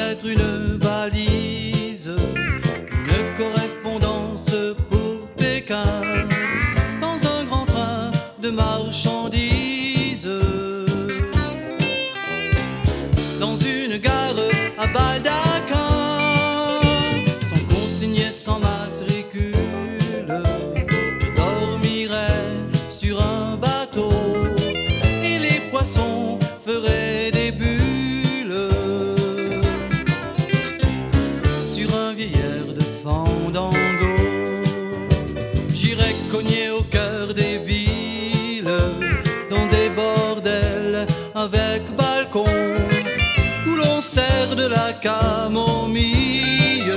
être une valise, une correspondance pour Pékin, dans un grand train de marchandises, dans une gare à Baldaquin, sans consigne, sans matricule. Je dormirai sur un bateau et les poissons feraient des bulles sur un vieillard de fandango. J'irai cogner au cœur des villes, dans des bordels avec balcon, où l'on sert de la camomille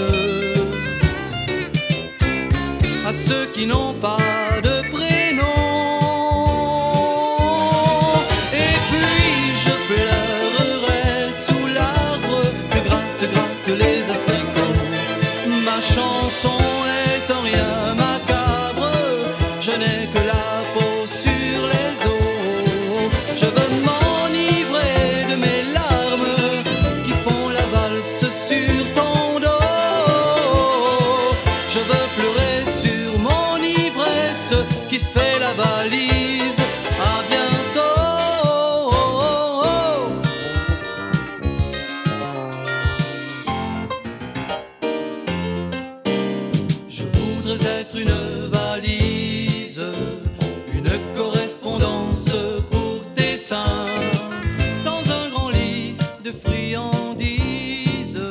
à ceux qui n'ont pas de prénom. Et puis je pleurerai sous l'arbre que gratte les asticots. Ma chanson est en rien macabre, je n'ai que la peau sur les os. Je veux m'enivrer de mes larmes qui font la valse sur ton dos. Je veux pleurer sur mon ivresse qui se fait la valise. À bientôt. Je voudrais être une valise, une correspondance pour tes seins, dans un grand lit de friandises,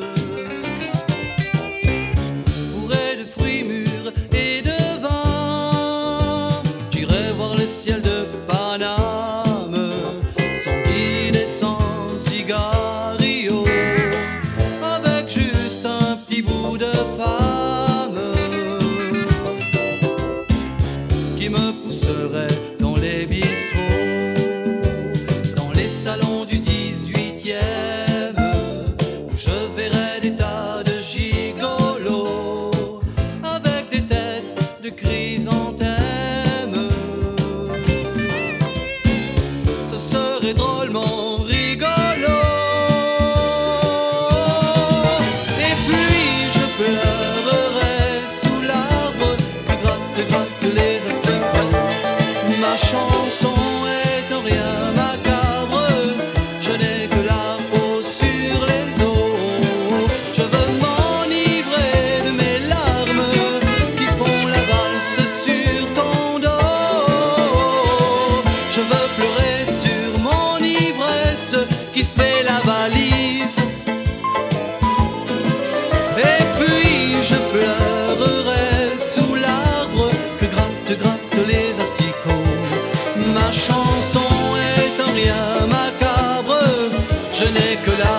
bourré de fruits mûrs et de vin. J'irai voir le ciel de Paname, sans guide et sans cigarillo, avec juste un petit bout de femme qui me pousserait dans les bistrots, dans les salons du 18e, où je verrais des tas de gigolos avec des têtes de chrysanthèmes. Ce serait drôlement rigolo. Et puis je pleurerai sous l'arbre que gratte les asticots. Ma chanson est en rien macabre, je n'ai que la peau sur les os. Je veux m'enivrer de mes larmes qui font la valse sur ton dos. Je veux pleurer sur mon ivresse qui se fait la valise. Et puis je pleurerai sous l'arbre que gratte les asticots. Ma chanson est en rien macabre, je n'ai que la